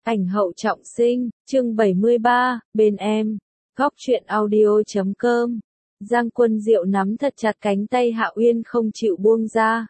Ảnh hậu trọng sinh, chương 73, bên em. Góc truyện audio.com. Giang Quân Diệu nắm thật chặt cánh tay Hạ Uyên không chịu buông ra.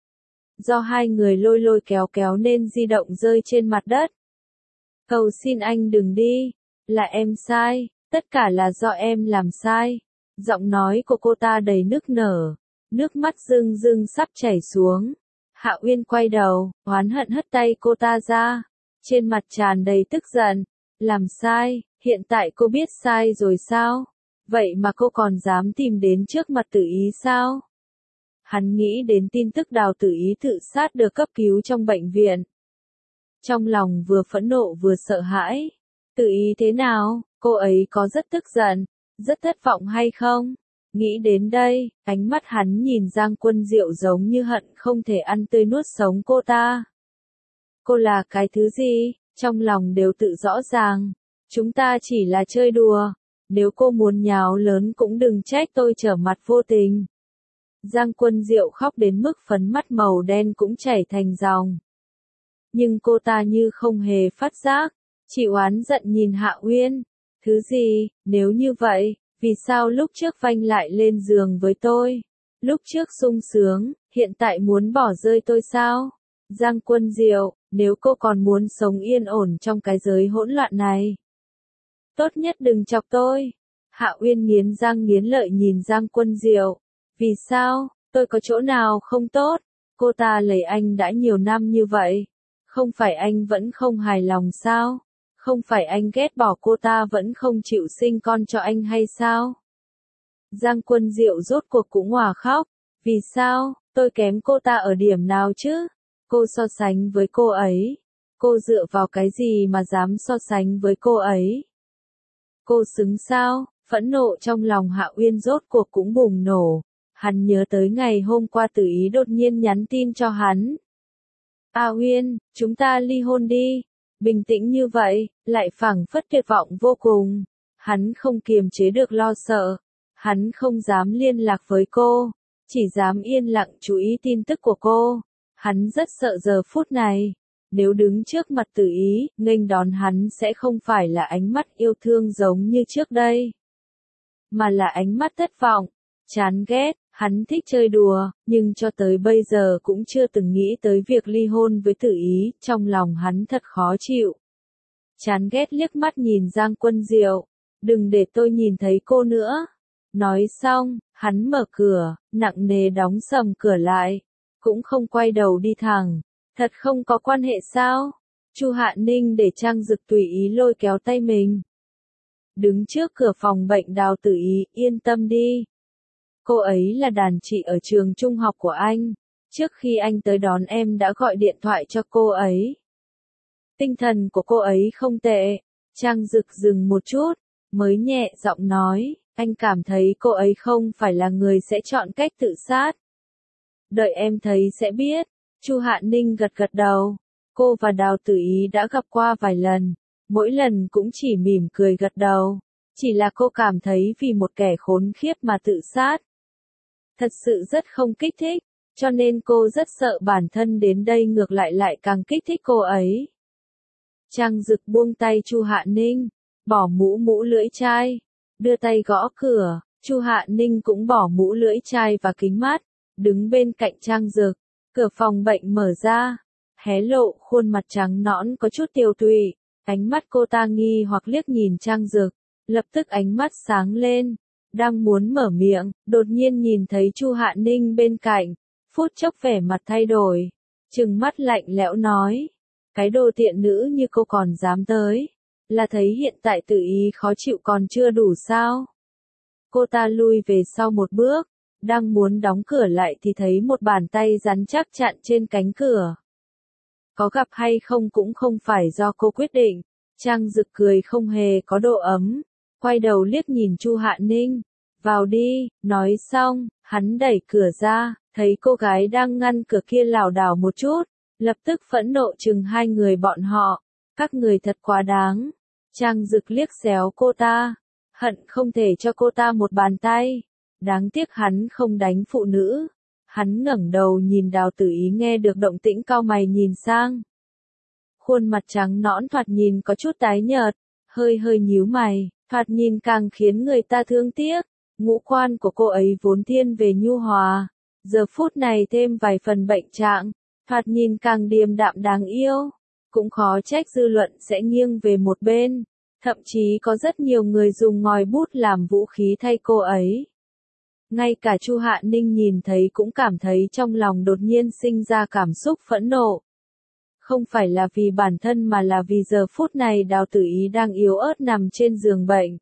Do hai người lôi lôi kéo kéo nên di động rơi trên mặt đất. Cầu xin anh đừng đi, là em sai, tất cả là do em làm sai. Giọng nói của cô ta đầy nức nở, nước mắt rưng rưng sắp chảy xuống. Hạ Uyên quay đầu, oán hận hất tay cô ta ra. Trên mặt tràn đầy tức giận, làm sai, hiện tại cô biết sai rồi sao? Vậy mà cô còn dám tìm đến trước mặt Tử Ý sao? Hắn nghĩ đến tin tức Đào Tử Ý tự sát được cấp cứu trong bệnh viện. Trong lòng vừa phẫn nộ vừa sợ hãi. Tử Ý thế nào, cô ấy có rất tức giận, rất thất vọng hay không? Nghĩ đến đây, ánh mắt hắn nhìn Giang Quân Diệu giống như hận không thể ăn tươi nuốt sống cô ta. Cô là cái thứ gì, trong lòng đều tự rõ ràng. Chúng ta chỉ là chơi đùa. Nếu cô muốn nháo lớn cũng đừng trách tôi trở mặt vô tình. Giang Quân Diệu khóc đến mức phấn mắt màu đen cũng chảy thành dòng. Nhưng cô ta như không hề phát giác, chỉ oán giận nhìn Hạ Uyên. Thứ gì, nếu như vậy, vì sao lúc trước vanh lại lên giường với tôi? Lúc trước sung sướng, hiện tại muốn bỏ rơi tôi sao? Giang Quân Diệu, nếu cô còn muốn sống yên ổn trong cái giới hỗn loạn này, tốt nhất đừng chọc tôi. Hạ Uyên nghiến răng nghiến lợi nhìn Giang Quân Diệu. Vì sao, tôi có chỗ nào không tốt? Cô ta lấy anh đã nhiều năm như vậy. Không phải anh vẫn không hài lòng sao? Không phải anh ghét bỏ cô ta vẫn không chịu sinh con cho anh hay sao? Giang Quân Diệu rốt cuộc cũng òa khóc. Vì sao, tôi kém cô ta ở điểm nào chứ? Cô so sánh với cô ấy. Cô dựa vào cái gì mà dám so sánh với cô ấy? Cô xứng sao? Phẫn nộ trong lòng Hạ Uyên rốt cuộc cũng bùng nổ. Hắn nhớ tới ngày hôm qua Tử Ý đột nhiên nhắn tin cho hắn. A Uyên, chúng ta ly hôn đi. Bình tĩnh như vậy, lại phảng phất tuyệt vọng vô cùng. Hắn không kiềm chế được lo sợ. Hắn không dám liên lạc với cô. Chỉ dám yên lặng chú ý tin tức của cô. Hắn rất sợ giờ phút này. Nếu đứng trước mặt Tử Ý, nghênh đón hắn sẽ không phải là ánh mắt yêu thương giống như trước đây. Mà là ánh mắt thất vọng, chán ghét. Hắn thích chơi đùa, nhưng cho tới bây giờ cũng chưa từng nghĩ tới việc ly hôn với Tử Ý, trong lòng hắn thật khó chịu. Chán ghét liếc mắt nhìn Giang Quân Diệu, đừng để tôi nhìn thấy cô nữa. Nói xong, hắn mở cửa, nặng nề đóng sầm cửa lại, cũng không quay đầu đi thẳng. Thật không có quan hệ sao? Chu Hạ Ninh để Trang Dực tùy ý lôi kéo tay mình. Đứng trước cửa phòng bệnh Đào Tử Ý, yên tâm đi. Cô ấy là đàn chị ở trường trung học của anh. Trước khi anh tới đón em đã gọi điện thoại cho cô ấy. Tinh thần của cô ấy không tệ. Trang Dực dừng một chút, mới nhẹ giọng nói, anh cảm thấy cô ấy không phải là người sẽ chọn cách tự sát. Đợi em thấy sẽ biết. Chu Hạ Ninh gật gật đầu. Cô và Đào Tử Ý đã gặp qua vài lần. Mỗi lần cũng chỉ mỉm cười gật đầu. Chỉ là cô cảm thấy vì một kẻ khốn khiếp mà tự sát. Thật sự rất không kích thích. Cho nên cô rất sợ bản thân đến đây ngược lại càng kích thích cô ấy. Trang Dực buông tay Chu Hạ Ninh. Bỏ mũ lưỡi chai. Đưa tay gõ cửa. Chu Hạ Ninh cũng bỏ mũ lưỡi chai và kính mát. Đứng bên cạnh Trang Dực. Cửa phòng bệnh mở ra, hé lộ khuôn mặt trắng nõn có chút tiều tụy, ánh mắt cô ta nghi hoặc liếc nhìn Trang Dực, lập tức ánh mắt sáng lên, đang muốn mở miệng, đột nhiên nhìn thấy Chu Hạ Ninh bên cạnh, phút chốc vẻ mặt thay đổi, trừng mắt lạnh lẽo nói, cái đồ tiện nữ như cô còn dám tới, là thấy hiện tại Tử Ý khó chịu còn chưa đủ sao? Cô ta lui về sau một bước. Đang muốn đóng cửa lại thì thấy một bàn tay rắn chắc chặn trên cánh cửa. Có gặp hay không cũng không phải do cô quyết định. Trang Dực cười không hề có độ ấm. Quay đầu liếc nhìn Chu Hạ Ninh. Vào đi, nói xong, hắn đẩy cửa ra, thấy cô gái đang ngăn cửa kia lảo đảo một chút. Lập tức phẫn nộ chừng hai người bọn họ. Các người thật quá đáng. Trang Dực liếc xéo cô ta. Hận không thể cho cô ta một bàn tay. Đáng tiếc hắn không đánh phụ nữ. Hắn ngẩng đầu nhìn Đào Tử Ý nghe được động tĩnh cau mày nhìn sang. Khuôn mặt trắng nõn thoạt nhìn có chút tái nhợt, hơi hơi nhíu mày, thoạt nhìn càng khiến người ta thương tiếc. Ngũ quan của cô ấy vốn thiên về nhu hòa, giờ phút này thêm vài phần bệnh trạng, thoạt nhìn càng điềm đạm đáng yêu. Cũng khó trách dư luận sẽ nghiêng về một bên, thậm chí có rất nhiều người dùng ngòi bút làm vũ khí thay cô ấy. Ngay cả Chu Hạ Ninh nhìn thấy cũng cảm thấy trong lòng đột nhiên sinh ra cảm xúc phẫn nộ. Không phải là vì bản thân mà là vì giờ phút này Đào Tử Ý đang yếu ớt nằm trên giường bệnh.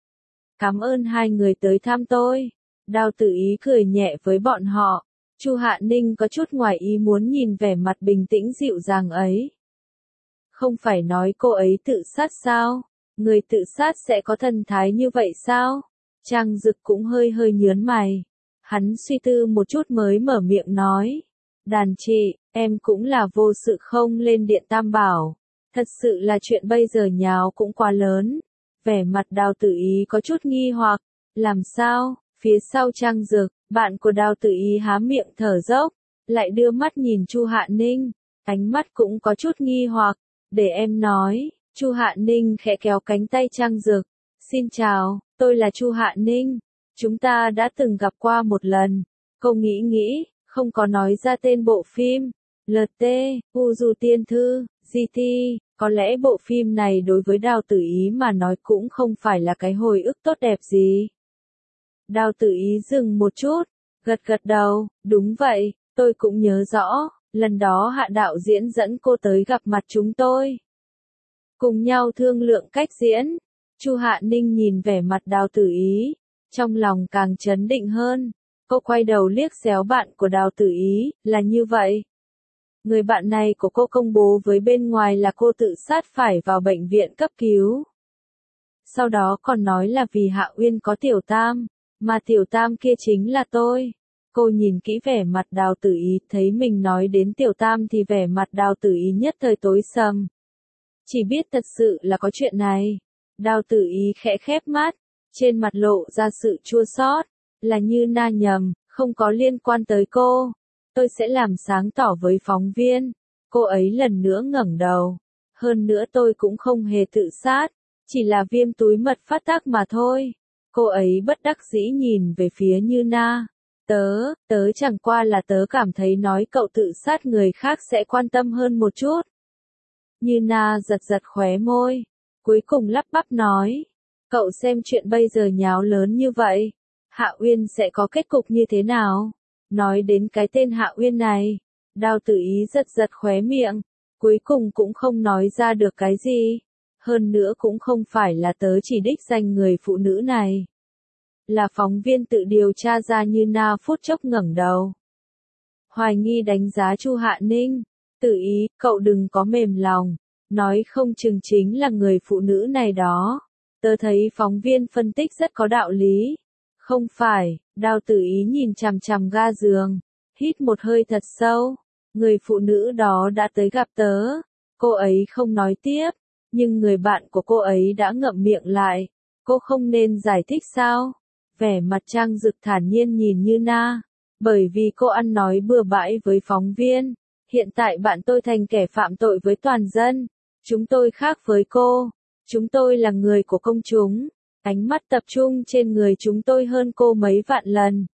Cảm ơn hai người tới thăm tôi. Đào Tử Ý cười nhẹ với bọn họ. Chu Hạ Ninh có chút ngoài ý muốn nhìn vẻ mặt bình tĩnh dịu dàng ấy. Không phải nói cô ấy tự sát sao? Người tự sát sẽ có thần thái như vậy sao? Trang Dực cũng hơi hơi nhớn mày. Hắn suy tư một chút mới mở miệng nói. Đàn chị, em cũng là vô sự không lên điện Tam Bảo. Thật sự là chuyện bây giờ nháo cũng quá lớn. Vẻ mặt Đào Tử Ý có chút nghi hoặc. Làm sao? Phía sau Trang Dực, bạn của Đào Tử Ý há miệng thở dốc, lại đưa mắt nhìn Chu Hạ Ninh, ánh mắt cũng có chút nghi hoặc. Để em nói. Chu Hạ Ninh khẽ kéo cánh tay Trang Dực. Xin chào, tôi là Chu Hạ Ninh. Chúng ta đã từng gặp qua một lần. Cô nghĩ, không có nói ra tên bộ phim. LT, U Du Tiên Thư, GT. Có lẽ bộ phim này đối với Đào Tử Ý mà nói cũng không phải là cái hồi ức tốt đẹp gì. Đào Tử Ý dừng một chút, gật gật đầu, đúng vậy, tôi cũng nhớ rõ, lần đó Hạ đạo diễn dẫn cô tới gặp mặt chúng tôi. Cùng nhau thương lượng cách diễn. Chu Hạ Ninh nhìn vẻ mặt Đào Tử Ý, trong lòng càng chấn định hơn. Cô quay đầu liếc xéo bạn của Đào Tử Ý, là như vậy. Người bạn này của cô công bố với bên ngoài là cô tự sát phải vào bệnh viện cấp cứu. Sau đó còn nói là vì Hạ Uyên có tiểu tam, mà tiểu tam kia chính là tôi. Cô nhìn kỹ vẻ mặt Đào Tử Ý, thấy mình nói đến tiểu tam thì vẻ mặt Đào Tử Ý nhất thời tối sầm. Chỉ biết thật sự là có chuyện này. Đào Tử Ý khẽ khép mắt, trên mặt lộ ra sự chua xót, là Như Na nhầm, không có liên quan tới cô. Tôi sẽ làm sáng tỏ với phóng viên. Cô ấy lần nữa ngẩng đầu. Hơn nữa tôi cũng không hề tự sát, chỉ là viêm túi mật phát tác mà thôi. Cô ấy bất đắc dĩ nhìn về phía Như Na. Tớ chẳng qua là tớ cảm thấy nói cậu tự sát người khác sẽ quan tâm hơn một chút. Như Na giật giật khóe môi, cuối cùng lắp bắp nói. Cậu xem chuyện bây giờ nháo lớn như vậy, Hạ Uyên sẽ có kết cục như thế nào? Nói đến cái tên Hạ Uyên này, Đào Tử Ý giật giật khóe miệng, cuối cùng cũng không nói ra được cái gì. Hơn nữa cũng không phải là tớ chỉ đích danh người phụ nữ này. Là phóng viên tự điều tra ra. Như Na phút chốc ngẩng đầu. Hoài nghi đánh giá Chu Hạ Ninh. Tử Ý, cậu đừng có mềm lòng. Nói không chừng chính là người phụ nữ này đó. Tớ thấy phóng viên phân tích rất có đạo lý. Không phải, Đào Tử Ý nhìn chằm chằm ga giường. Hít một hơi thật sâu. Người phụ nữ đó đã tới gặp tớ. Cô ấy không nói tiếp. Nhưng người bạn của cô ấy đã ngậm miệng lại. Cô không nên giải thích sao? Vẻ mặt Trang Dực thản nhiên nhìn Như Na. Bởi vì cô ăn nói bừa bãi với phóng viên. Hiện tại bạn tôi thành kẻ phạm tội với toàn dân. Chúng tôi khác với cô. Chúng tôi là người của công chúng. Ánh mắt tập trung trên người chúng tôi hơn cô mấy vạn lần.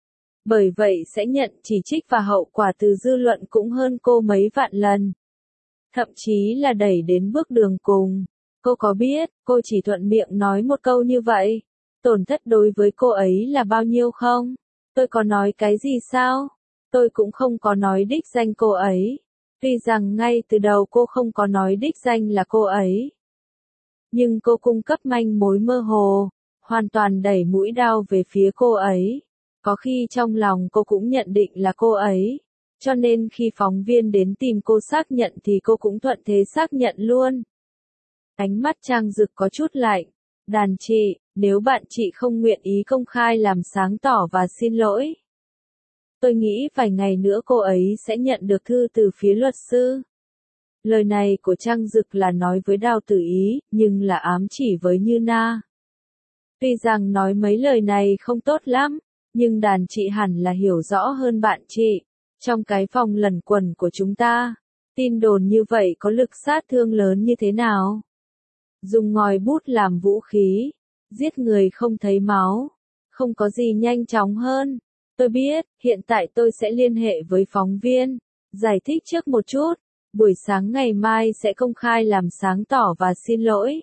Bởi vậy sẽ nhận chỉ trích và hậu quả từ dư luận cũng hơn cô mấy vạn lần. Thậm chí là đẩy đến bước đường cùng. Cô có biết, cô chỉ thuận miệng nói một câu như vậy. Tổn thất đối với cô ấy là bao nhiêu không? Tôi có nói cái gì sao? Tôi cũng không có nói đích danh cô ấy. Tuy rằng ngay từ đầu cô không có nói đích danh là cô ấy. Nhưng cô cung cấp manh mối mơ hồ, hoàn toàn đẩy mũi đao về phía cô ấy. Có khi trong lòng cô cũng nhận định là cô ấy. Cho nên khi phóng viên đến tìm cô xác nhận thì cô cũng thuận thế xác nhận luôn. Ánh mắt Trang Dực có chút lạnh. Đàn chị, nếu bạn chị không nguyện ý công khai làm sáng tỏ và xin lỗi. Tôi nghĩ vài ngày nữa cô ấy sẽ nhận được thư từ phía luật sư. Lời này của Trang Dực là nói với Đào Tử Ý, nhưng là ám chỉ với Như Na. Tuy rằng nói mấy lời này không tốt lắm, nhưng đàn chị hẳn là hiểu rõ hơn bạn chị. Trong cái vòng lẩn quẩn của chúng ta, Tin đồn như vậy có lực sát thương lớn như thế nào? Dùng ngòi bút làm vũ khí, giết người không thấy máu, không có gì nhanh chóng hơn. Tôi biết, hiện tại tôi sẽ liên hệ với phóng viên, giải thích trước một chút, buổi sáng ngày mai sẽ công khai làm sáng tỏ và xin lỗi.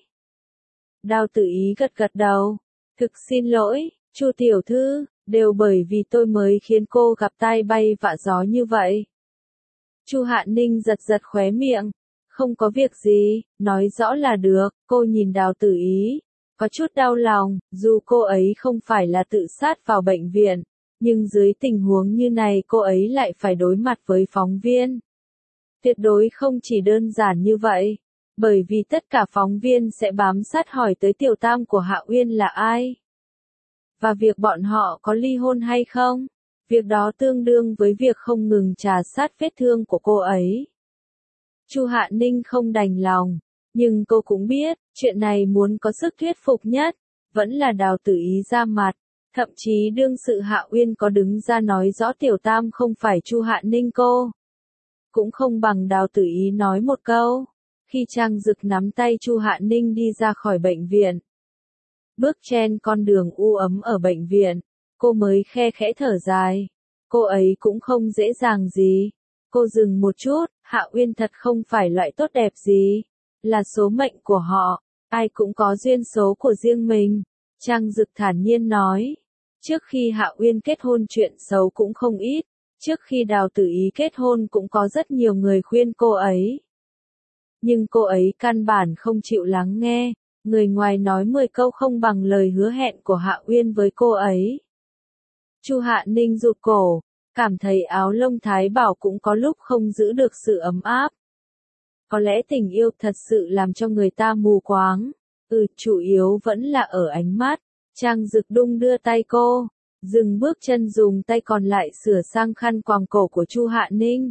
Đao Tử Ý gật gật đầu, thực xin lỗi, Chu tiểu thư, đều bởi vì tôi mới khiến cô gặp tai bay vạ gió như vậy. Chu Hạn Ninh giật giật khóe miệng, không có việc gì, nói rõ là được. Cô nhìn Đào Tử Ý, có chút đau lòng, dù cô ấy không phải là tự sát vào bệnh viện, nhưng dưới tình huống như này cô ấy lại phải đối mặt với phóng viên. Tuyệt đối không chỉ đơn giản như vậy, bởi vì tất cả phóng viên sẽ bám sát hỏi tới tiểu tam của Hạ Uyên là ai. Và việc bọn họ có ly hôn hay không, việc đó tương đương với việc không ngừng trà sát vết thương của cô ấy. Chu Hạn Ninh không đành lòng, nhưng cô cũng biết, chuyện này muốn có sức thuyết phục nhất, vẫn là Đào Tử Ý ra mặt. Thậm chí đương sự Hạ Uyên có đứng ra nói rõ tiểu tam không phải Chu Hạn Ninh cô, cũng không bằng Đào Tử Ý nói một câu. Khi Trang Dực nắm tay Chu Hạn Ninh đi ra khỏi bệnh viện, bước trên con đường u ấm ở bệnh viện, cô mới khe khẽ thở dài. Cô ấy cũng không dễ dàng gì. Cô dừng một chút, Hạ Uyên thật không phải loại tốt đẹp gì, là số mệnh của họ, ai cũng có duyên số của riêng mình. Trang Dực thản nhiên nói, trước khi Hạ Uyên kết hôn chuyện xấu cũng không ít, trước khi Đào Tử Ý kết hôn cũng có rất nhiều người khuyên cô ấy. Nhưng cô ấy căn bản không chịu lắng nghe, người ngoài nói 10 câu không bằng lời hứa hẹn của Hạ Uyên với cô ấy. Chu Hạn Ninh rụt cổ, cảm thấy áo lông thái bảo cũng có lúc không giữ được sự ấm áp. Có lẽ tình yêu thật sự làm cho người ta mù quáng. Chủ yếu vẫn là ở ánh mắt. Trang Dực đung đưa tay cô, dừng bước chân dùng tay còn lại sửa sang khăn quàng cổ của Chu Hạn Ninh.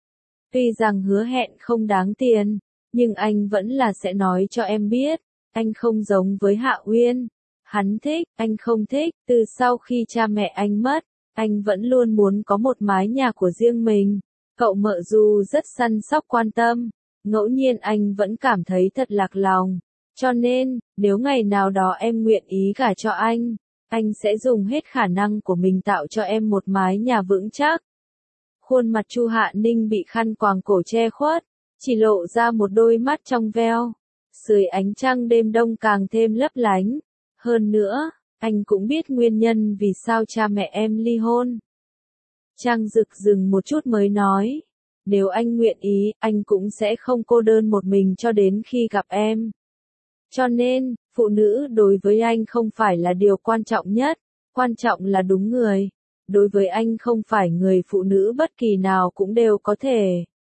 Tuy rằng hứa hẹn không đáng tiền, nhưng anh vẫn là sẽ nói cho em biết, anh không giống với Hạ Uyên. Hắn thích, anh không thích. Từ sau khi cha mẹ anh mất, anh vẫn luôn muốn có một mái nhà của riêng mình. Cậu mợ dù rất săn sóc quan tâm, ngẫu nhiên anh vẫn cảm thấy thật lạc lòng. Cho nên, nếu ngày nào đó em nguyện ý gả cho anh sẽ dùng hết khả năng của mình tạo cho em một mái nhà vững chắc. Khuôn mặt Chu Hạn Ninh bị khăn quàng cổ che khuất, chỉ lộ ra một đôi mắt trong veo. Dưới ánh trăng đêm đông càng thêm lấp lánh. Hơn nữa, anh cũng biết nguyên nhân vì sao cha mẹ em ly hôn. Trang Dực dừng một chút mới nói, nếu anh nguyện ý, anh cũng sẽ không cô đơn một mình cho đến khi gặp em. Cho nên, phụ nữ đối với anh không phải là điều quan trọng nhất, quan trọng là đúng người. Đối với anh không phải người phụ nữ bất kỳ nào cũng đều có thể.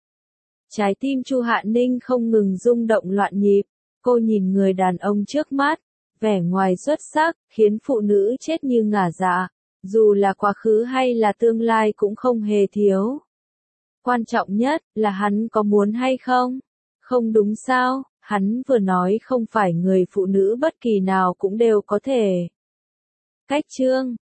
Trái tim Chu Hạn Ninh không ngừng rung động loạn nhịp, cô nhìn người đàn ông trước mắt, vẻ ngoài xuất sắc, khiến phụ nữ chết như ngả dạ, dù là quá khứ hay là tương lai cũng không hề thiếu. Quan trọng nhất là hắn có muốn hay không? Không đúng sao? Hắn vừa nói không phải người phụ nữ bất kỳ nào cũng đều có thể. Cách chương